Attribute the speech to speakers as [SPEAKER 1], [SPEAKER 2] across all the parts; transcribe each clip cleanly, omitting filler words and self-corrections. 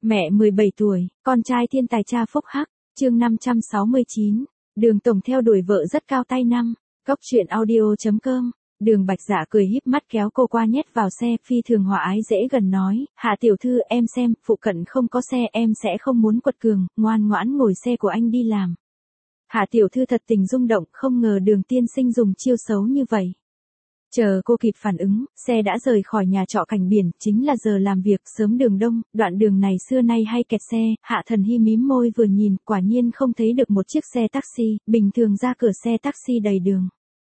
[SPEAKER 1] Mẹ 17 tuổi, con trai thiên tài cha phúc hắc, chương 569. Đường Tổng theo đuổi vợ rất cao tay năm. Cốc truyện audio.com. Đường Bạch Dạ cười híp mắt kéo cô qua nhét vào xe, phi thường hòa ái dễ gần nói, Hạ tiểu thư em xem, phụ cận không có xe em sẽ không muốn quật cường, ngoan ngoãn ngồi xe của anh đi làm. Hạ tiểu thư thật tình rung động, không ngờ Đường tiên sinh dùng chiêu xấu như vậy. Chờ cô kịp phản ứng, xe đã rời khỏi nhà trọ cạnh biển, chính là giờ làm việc, sớm đường đông, đoạn đường này xưa nay hay kẹt xe, Hạ Thần Hy mím môi vừa nhìn, quả nhiên không thấy được một chiếc xe taxi, bình thường ra cửa xe taxi đầy đường.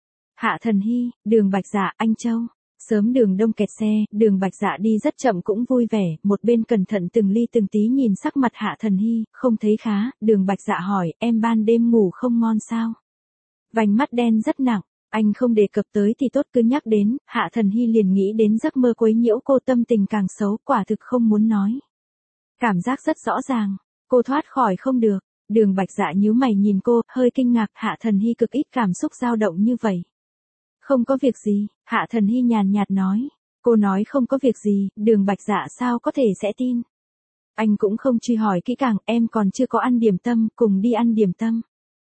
[SPEAKER 1] Hạ Thần Hy, Đường Bạch Dạ, anh Châu. Sớm đường đông kẹt xe, Đường Bạch Dạ đi rất chậm cũng vui vẻ, một bên cẩn thận từng ly từng tí nhìn sắc mặt Hạ Thần Hy, không thấy khá, Đường Bạch Dạ hỏi, em ban đêm ngủ không ngon sao? Vành mắt đen rất nặng. Anh không đề cập tới thì tốt, cứ nhắc đến, Hạ Thần Hy liền nghĩ đến giấc mơ quấy nhiễu cô, tâm tình càng xấu, quả thực không muốn nói. Cảm giác rất rõ ràng, cô thoát khỏi không được. Đường Bạch Dạ nhíu mày nhìn cô, hơi kinh ngạc, Hạ Thần Hy cực ít cảm xúc dao động như vậy. Không có việc gì, Hạ Thần Hy nhàn nhạt nói. Cô nói không có việc gì, Đường Bạch Dạ sao có thể sẽ tin. Anh cũng không truy hỏi kỹ càng, em còn chưa có ăn điểm tâm, cùng đi ăn điểm tâm.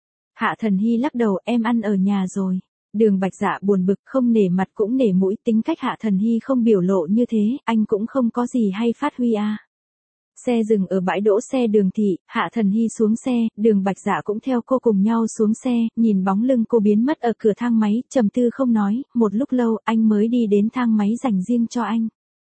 [SPEAKER 1] Hạ Thần Hy lắc đầu, em ăn ở nhà rồi. Đường Bạch Dạ buồn bực, không nể mặt cũng nể mũi, tính cách Hạ Thần Hy không biểu lộ như thế, anh cũng không có gì hay phát huy à. Xe dừng ở bãi đỗ xe Đường thị, Hạ Thần Hy xuống xe, Đường Bạch Dạ cũng theo cô cùng nhau xuống xe, nhìn bóng lưng cô biến mất ở cửa thang máy, trầm tư không nói, một lúc lâu anh mới đi đến thang máy dành riêng cho anh.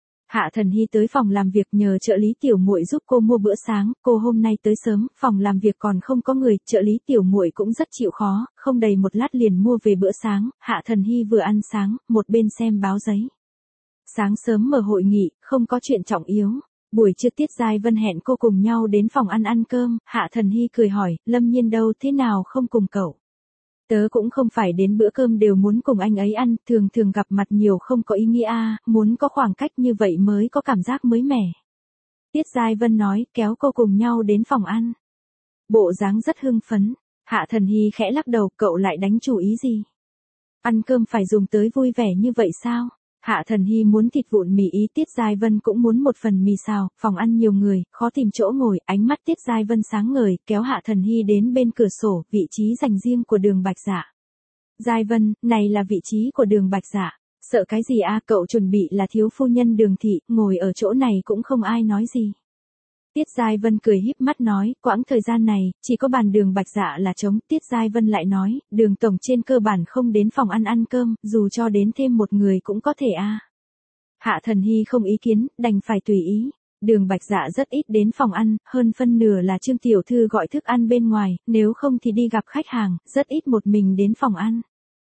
[SPEAKER 1] Hạ Thần Hy tới phòng làm việc nhờ trợ lý tiểu muội giúp cô mua bữa sáng, cô hôm nay tới sớm, phòng làm việc còn không có người, trợ lý tiểu muội cũng rất chịu khó, không đầy một lát liền mua về bữa sáng, Hạ Thần Hy vừa ăn sáng, một bên xem báo giấy. Sáng sớm mở hội nghị, không có chuyện trọng yếu. Buổi trưa Tiết Giai Vân hẹn cô cùng nhau đến phòng ăn cơm, Hạ Thần Hy cười hỏi, Lâm Nhiên đâu, thế nào không cùng cậu? Tớ cũng không phải đến bữa cơm đều muốn cùng anh ấy ăn, thường thường gặp mặt nhiều không có ý nghĩa à, muốn có khoảng cách như vậy mới có cảm giác mới mẻ. Tiết Giai Vân nói, kéo cô cùng nhau đến phòng ăn. Bộ dáng rất hưng phấn, Hạ Thần Hy khẽ lắc đầu, cậu lại đánh chủ ý gì? Ăn cơm phải dùng tới vui vẻ như vậy sao? Hạ Thần Hy muốn thịt vụn mì ý, Tiết Giai Vân cũng muốn một phần mì xào, phòng ăn nhiều người, khó tìm chỗ ngồi, ánh mắt Tiết Giai Vân sáng ngời, kéo Hạ Thần Hy đến bên cửa sổ, vị trí dành riêng của Đường Bạch Dạ. Giai Vân, này là vị trí của Đường Bạch Dạ, sợ cái gì à, cậu chuẩn bị là thiếu phu nhân Đường thị, ngồi ở chỗ này cũng không ai nói gì. Tiết Giai Vân cười híp mắt nói, quãng thời gian này, chỉ có bàn Đường Bạch Dạ là trống, Tiết Giai Vân lại nói, Đường tổng trên cơ bản không đến phòng ăn cơm, dù cho đến thêm một người cũng có thể à. Hạ Thần Hy không ý kiến, đành phải tùy ý. Đường Bạch Dạ rất ít đến phòng ăn, hơn phân nửa là Trương tiểu thư gọi thức ăn bên ngoài, nếu không thì đi gặp khách hàng, rất ít một mình đến phòng ăn.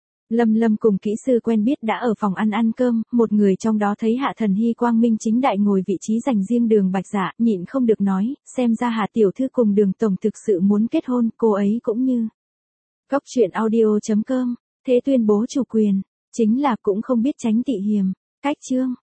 [SPEAKER 1] Lâm cùng kỹ sư quen biết đã ở phòng ăn cơm, một người trong đó thấy Hạ Thần Hy quang minh chính đại ngồi vị trí dành riêng Đường Bạch Dạ, nhịn không được nói, xem ra Hạ tiểu thư cùng Đường tổng thực sự muốn kết hôn, cô ấy cũng như. Cốc truyện audio.com, thế tuyên bố chủ quyền, chính là cũng không biết tránh tị hiềm, cách chương.